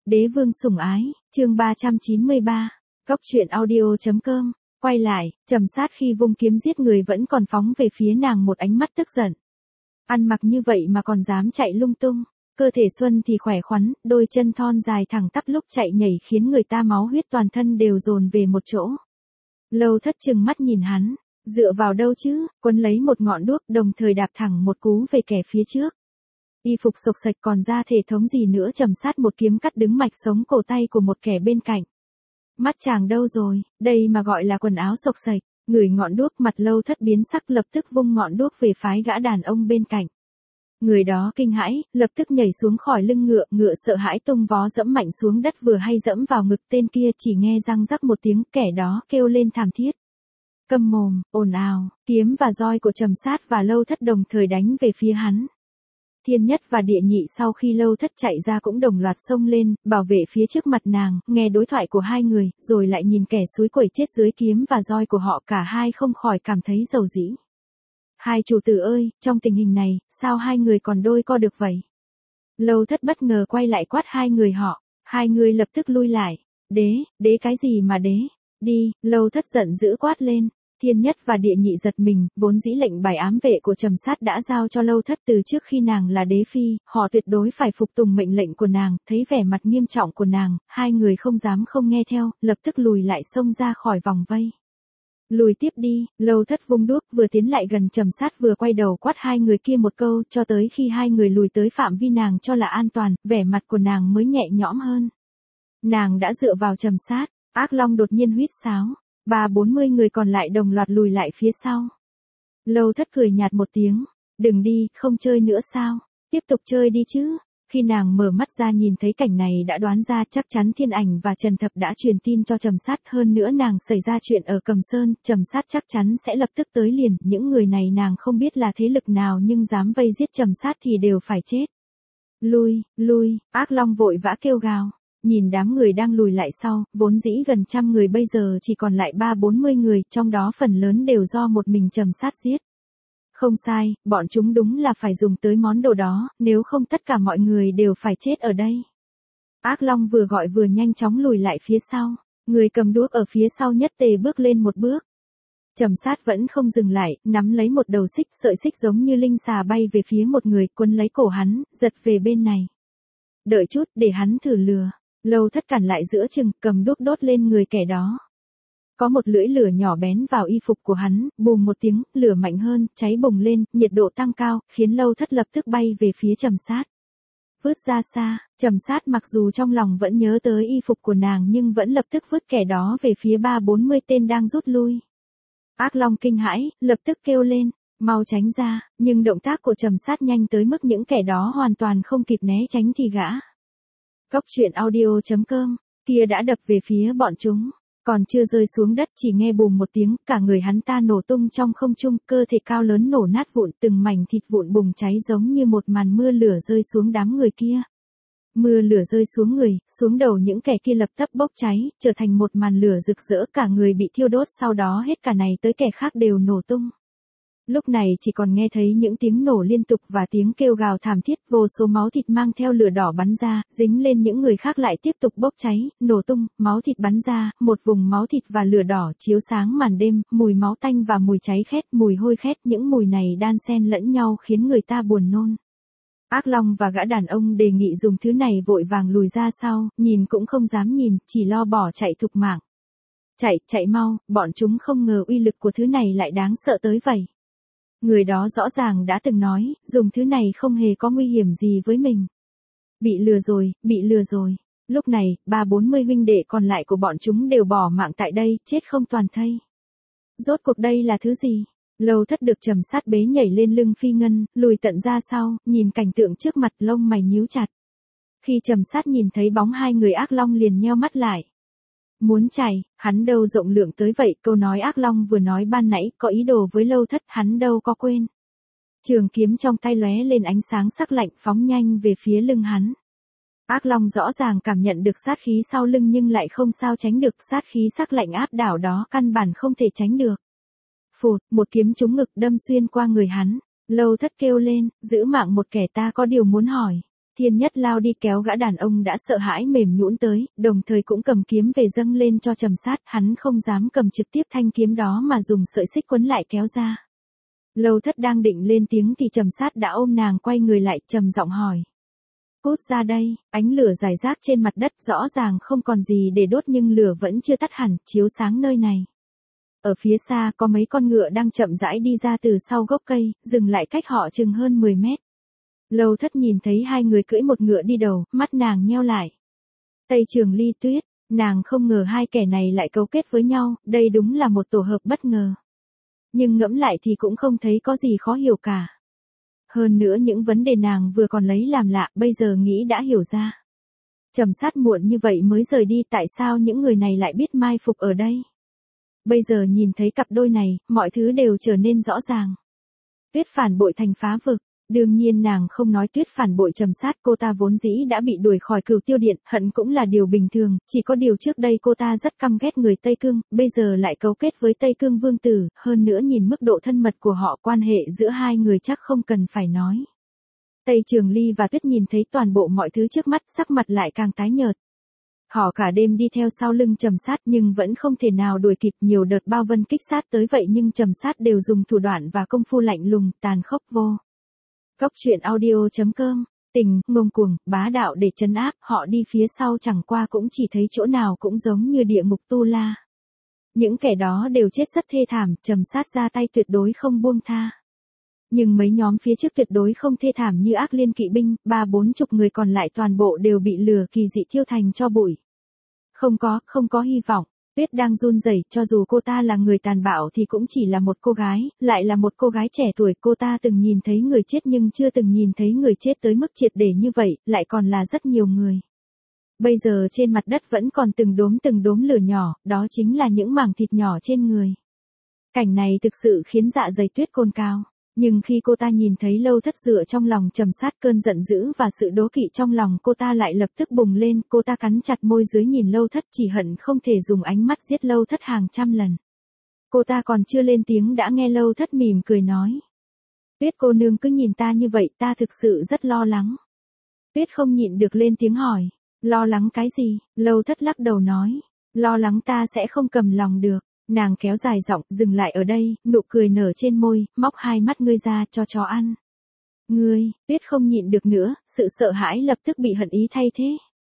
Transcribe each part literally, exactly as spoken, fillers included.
Đế vương sủng ái, chương ba trăm chín mươi ba, Cốc truyện audio.com, quay lại, Trầm Sát khi vung kiếm giết người vẫn còn phóng về phía nàng một ánh mắt tức giận. Ăn mặc như vậy mà còn dám chạy lung tung, cơ thể Xuân thì khỏe khoắn, đôi chân thon dài thẳng tắp lúc chạy nhảy khiến người ta máu huyết toàn thân đều dồn về một chỗ. Lâu Thất trừng mắt nhìn hắn, dựa vào đâu chứ, quấn lấy một ngọn đuốc đồng thời đạp thẳng một cú về kẻ phía trước. Y phục sộc sạch còn ra thể thống gì nữa, Trầm Sát một kiếm cắt đứng mạch sống cổ tay của một kẻ bên cạnh. Mắt chàng đâu rồi, đây mà gọi là quần áo sộc sạch, ngửi ngọn đuốc mặt Lâu Thất biến sắc lập tức vung ngọn đuốc về phái gã đàn ông bên cạnh. Người đó kinh hãi, lập tức nhảy xuống khỏi lưng ngựa, ngựa sợ hãi tung vó dẫm mạnh xuống đất vừa hay dẫm vào ngực tên kia chỉ nghe răng rắc một tiếng, kẻ đó kêu lên thảm thiết. Câm mồm, ồn ào, kiếm và roi của Trầm Sát và Lâu Thất đồng thời đánh về phía hắn. Thiên Nhất và Địa Nhị sau khi Lâu Thất chạy ra cũng đồng loạt xông lên, bảo vệ phía trước mặt nàng, nghe đối thoại của hai người, rồi lại nhìn kẻ xúi quẩy chết dưới kiếm và roi của họ, cả hai không khỏi cảm thấy dầu dĩ. Hai chủ tử ơi, trong tình hình này, sao hai người còn đôi co được vậy? Lâu Thất bất ngờ quay lại quát hai người họ, hai người lập tức lui lại. Đế, đế cái gì mà đế? Đi, Lâu Thất giận dữ quát lên. Thiên Nhất và Địa Nhị giật mình, vốn dĩ lệnh bài ám vệ của Trầm Sát đã giao cho Lâu Thất từ trước khi nàng là đế phi, họ tuyệt đối phải phục tùng mệnh lệnh của nàng, thấy vẻ mặt nghiêm trọng của nàng, hai người không dám không nghe theo, lập tức lùi lại xông ra khỏi vòng vây. Lùi tiếp đi, Lâu Thất vung đuốc vừa tiến lại gần Trầm Sát vừa quay đầu quát hai người kia một câu, cho tới khi hai người lùi tới phạm vi nàng cho là an toàn, vẻ mặt của nàng mới nhẹ nhõm hơn. Nàng đã dựa vào Trầm Sát, Ác Long đột nhiên huýt sáo. Ba bốn mươi người còn lại đồng loạt lùi lại phía sau. Lâu Thất cười nhạt một tiếng, đừng đi, không chơi nữa sao, tiếp tục chơi đi chứ. Khi nàng mở mắt ra nhìn thấy cảnh này đã đoán ra chắc chắn Thiên Ảnh và Trần Thập đã truyền tin cho Trầm Sát, hơn nữa nàng xảy ra chuyện ở Cầm Sơn, Trầm Sát chắc chắn sẽ lập tức tới liền, những người này nàng không biết là thế lực nào nhưng dám vây giết Trầm Sát thì đều phải chết. Lui, lui, Ác Long vội vã kêu gào. Nhìn đám người đang lùi lại sau, vốn dĩ gần trăm người bây giờ chỉ còn lại ba bốn mươi người, trong đó phần lớn đều do một mình Trầm Sát giết. Không sai, bọn chúng đúng là phải dùng tới món đồ đó, nếu không tất cả mọi người đều phải chết ở đây. Ác Long vừa gọi vừa nhanh chóng lùi lại phía sau, người cầm đuốc ở phía sau nhất tề bước lên một bước. Trầm Sát vẫn không dừng lại, nắm lấy một đầu xích, sợi xích giống như linh xà bay về phía một người, quấn lấy cổ hắn, giật về bên này. Đợi chút, để hắn thử lừa. Lâu Thất cản lại giữa chừng, cầm đuốc đốt lên người kẻ đó. Có một lưỡi lửa nhỏ bén vào y phục của hắn, bùm một tiếng, lửa mạnh hơn, cháy bùng lên, nhiệt độ tăng cao, khiến Lâu Thất lập tức bay về phía Trầm Sát. Vứt ra xa, Trầm Sát mặc dù trong lòng vẫn nhớ tới y phục của nàng nhưng vẫn lập tức vứt kẻ đó về phía ba bốn mươi tên đang rút lui. Ác Long kinh hãi, lập tức kêu lên, mau tránh ra, nhưng động tác của Trầm Sát nhanh tới mức những kẻ đó hoàn toàn không kịp né tránh thì gã. Cốc truyện audio.com, kia đã đập về phía bọn chúng, còn chưa rơi xuống đất chỉ nghe bùm một tiếng, cả người hắn ta nổ tung trong không trung, cơ thể cao lớn nổ nát vụn, từng mảnh thịt vụn bùng cháy giống như một màn mưa lửa rơi xuống đám người kia. Mưa lửa rơi xuống người, xuống đầu những kẻ kia lập tức bốc cháy, trở thành một màn lửa rực rỡ, cả người bị thiêu đốt, sau đó hết cả này tới kẻ khác đều nổ tung. Lúc này chỉ còn nghe thấy những tiếng nổ liên tục và tiếng kêu gào thảm thiết, vô số máu thịt mang theo lửa đỏ bắn ra, dính lên những người khác lại tiếp tục bốc cháy, nổ tung, máu thịt bắn ra, một vùng máu thịt và lửa đỏ chiếu sáng màn đêm, mùi máu tanh và mùi cháy khét, mùi hôi khét, những mùi này đan xen lẫn nhau khiến người ta buồn nôn. Ác Long và gã đàn ông đề nghị dùng thứ này vội vàng lùi ra sau, nhìn cũng không dám nhìn, chỉ lo bỏ chạy thục mạng. Chạy, chạy mau, bọn chúng không ngờ uy lực của thứ này lại đáng sợ tới vậy. Người đó rõ ràng đã từng nói, dùng thứ này không hề có nguy hiểm gì với mình. Bị lừa rồi, bị lừa rồi. Lúc này, ba bốn mươi huynh đệ còn lại của bọn chúng đều bỏ mạng tại đây, chết không toàn thây. Rốt cuộc đây là thứ gì? Lâu Thất được Trầm Sát bế nhảy lên lưng Phi Ngân, lùi tận ra sau, nhìn cảnh tượng trước mặt lông mày nhíu chặt. Khi Trầm Sát nhìn thấy bóng hai người Ác Long liền nheo mắt lại. Muốn chạy, hắn đâu rộng lượng tới vậy, câu nói Ác Long vừa nói ban nãy có ý đồ với Lâu Thất, hắn đâu có quên. Trường kiếm trong tay lóe lên ánh sáng sắc lạnh phóng nhanh về phía lưng hắn. Ác Long rõ ràng cảm nhận được sát khí sau lưng nhưng lại không sao tránh được, sát khí sắc lạnh áp đảo đó căn bản không thể tránh được. Phụt, một kiếm trúng ngực đâm xuyên qua người hắn. Lâu Thất kêu lên, giữ mạng một kẻ ta có điều muốn hỏi. Thiên Nhất lao đi kéo gã đàn ông đã sợ hãi mềm nhũn tới, đồng thời cũng cầm kiếm về dâng lên cho Trầm Sát, hắn không dám cầm trực tiếp thanh kiếm đó mà dùng sợi xích quấn lại kéo ra. Lâu Thất đang định lên tiếng thì Trầm Sát đã ôm nàng quay người lại, trầm giọng hỏi. Cút ra đây, ánh lửa rải rác trên mặt đất rõ ràng không còn gì để đốt nhưng lửa vẫn chưa tắt hẳn, chiếu sáng nơi này. Ở phía xa có mấy con ngựa đang chậm rãi đi ra từ sau gốc cây, dừng lại cách họ chừng hơn mười mét. Lâu Thất nhìn thấy hai người cưỡi một ngựa đi đầu, mắt nàng nheo lại. Tây Trường Ly Tuyết, nàng không ngờ hai kẻ này lại cấu kết với nhau, đây đúng là một tổ hợp bất ngờ. Nhưng ngẫm lại thì cũng không thấy có gì khó hiểu cả. Hơn nữa những vấn đề nàng vừa còn lấy làm lạ, bây giờ nghĩ đã hiểu ra. Trầm Sát muộn như vậy mới rời đi, tại sao những người này lại biết mai phục ở đây? Bây giờ nhìn thấy cặp đôi này, mọi thứ đều trở nên rõ ràng. Tuyết phản bội thành phá vực. Đương nhiên nàng không nói Tuyết phản bội Trầm Sát, cô ta vốn dĩ đã bị đuổi khỏi Cửu Tiêu Điện, hận cũng là điều bình thường, chỉ có điều trước đây cô ta rất căm ghét người Tây Cương, bây giờ lại cấu kết với Tây Cương vương tử, hơn nữa nhìn mức độ thân mật của họ, quan hệ giữa hai người chắc không cần phải nói. Tây Trường Ly và Tuyết nhìn thấy toàn bộ mọi thứ trước mắt, sắc mặt lại càng tái nhợt. Họ cả đêm đi theo sau lưng Trầm Sát nhưng vẫn không thể nào đuổi kịp, nhiều đợt bao vân kích sát tới vậy nhưng Trầm Sát đều dùng thủ đoạn và công phu lạnh lùng, tàn khốc vô. Cốc truyện audio chấm com, tình, ngông cuồng, bá đạo để trấn áp, họ đi phía sau chẳng qua cũng chỉ thấy chỗ nào cũng giống như địa ngục Tu La. Những kẻ đó đều chết rất thê thảm, Trầm Sát ra tay tuyệt đối không buông tha. Nhưng mấy nhóm phía trước tuyệt đối không thê thảm như Ác Liên kỵ binh, ba bốn chục người còn lại toàn bộ đều bị lửa kỳ dị thiêu thành tro bụi. Không có, không có hy vọng. Tuyết đang run rẩy, cho dù cô ta là người tàn bạo thì cũng chỉ là một cô gái, lại là một cô gái trẻ tuổi, cô ta từng nhìn thấy người chết nhưng chưa từng nhìn thấy người chết tới mức triệt để như vậy, lại còn là rất nhiều người. Bây giờ trên mặt đất vẫn còn từng đốm từng đốm lửa nhỏ, đó chính là những mảng thịt nhỏ trên người. Cảnh này thực sự khiến dạ dày Tuyết cồn cào. Nhưng khi cô ta nhìn thấy Lâu Thất dựa trong lòng Trầm Sát, cơn giận dữ và sự đố kỵ trong lòng cô ta lại lập tức bùng lên, cô ta cắn chặt môi dưới nhìn Lâu Thất, chỉ hận không thể dùng ánh mắt giết Lâu Thất hàng trăm lần. Cô ta còn chưa lên tiếng đã nghe Lâu Thất mỉm cười nói. Tuyết cô nương cứ nhìn ta như vậy, ta thực sự rất lo lắng. Tuyết không nhịn được lên tiếng hỏi, lo lắng cái gì? Lâu Thất lắc đầu nói, lo lắng ta sẽ không cầm lòng được. Nàng kéo dài giọng, dừng lại ở đây, nụ cười nở trên môi, móc hai mắt ngươi ra cho chó ăn. Ngươi, Tuyết không nhịn được nữa, sự sợ hãi lập tức bị hận ý thay thế.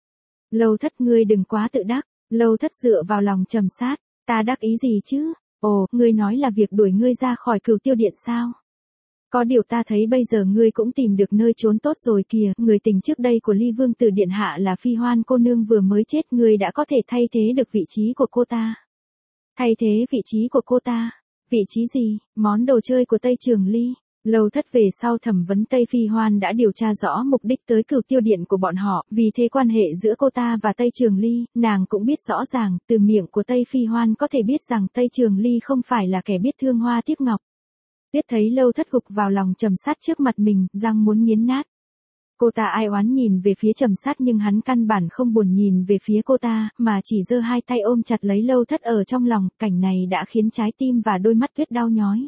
Lâu Thất ngươi đừng quá tự đắc, Lâu Thất dựa vào lòng Trầm Sát, ta đắc ý gì chứ? Ồ, ngươi nói là việc đuổi ngươi ra khỏi Cửu Tiêu Điện sao? Có điều ta thấy bây giờ ngươi cũng tìm được nơi trốn tốt rồi kìa, người tình trước đây của Ly Vương Tử Điện Hạ là Phi Hoan cô nương vừa mới chết, ngươi đã có thể thay thế được vị trí của cô ta. Thay thế vị trí của cô ta? Vị trí gì? Món đồ chơi của Tây Trường Ly. Lâu Thất về sau thẩm vấn Tây Phi Hoan đã điều tra rõ mục đích tới Cửu Tiêu Điện của bọn họ, vì thế quan hệ giữa cô ta và Tây Trường Ly, nàng cũng biết rõ ràng, từ miệng của Tây Phi Hoan có thể biết rằng Tây Trường Ly không phải là kẻ biết thương hoa tiếc ngọc. Biết thấy Lâu Thất gục vào lòng Trầm Sát trước mặt mình, răng muốn nghiến nát. Cô ta ai oán nhìn về phía Trầm Sát nhưng hắn căn bản không buồn nhìn về phía cô ta, mà chỉ giơ hai tay ôm chặt lấy Lâu Thất ở trong lòng, cảnh này đã khiến trái tim và đôi mắt Tuyết đau nhói.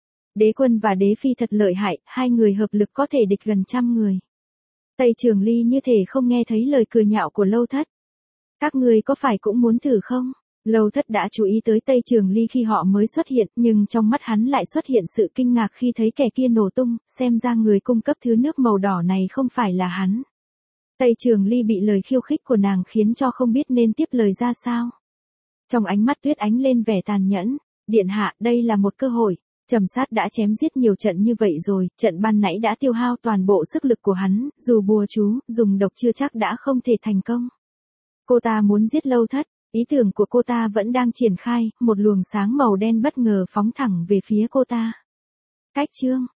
Đế Quân và Đế Phi thật lợi hại, hai người hợp lực có thể địch gần trăm người. Tây Trường Ly như thể không nghe thấy lời cười nhạo của Lâu Thất. Các người có phải cũng muốn thử không? Lâu Thất đã chú ý tới Tây Trường Ly khi họ mới xuất hiện, nhưng trong mắt hắn lại xuất hiện sự kinh ngạc khi thấy kẻ kia nổ tung, xem ra người cung cấp thứ nước màu đỏ này không phải là hắn. Tây Trường Ly bị lời khiêu khích của nàng khiến cho không biết nên tiếp lời ra sao. Trong ánh mắt Tuyết ánh lên vẻ tàn nhẫn, điện hạ, đây là một cơ hội. Trầm Sát đã chém giết nhiều trận như vậy rồi, trận ban nãy đã tiêu hao toàn bộ sức lực của hắn, dù bùa chú, dùng độc chưa chắc đã không thể thành công. Cô ta muốn giết Lâu Thất. Ý tưởng của cô ta vẫn đang triển khai, một luồng sáng màu đen bất ngờ phóng thẳng về phía cô ta. Cách chương,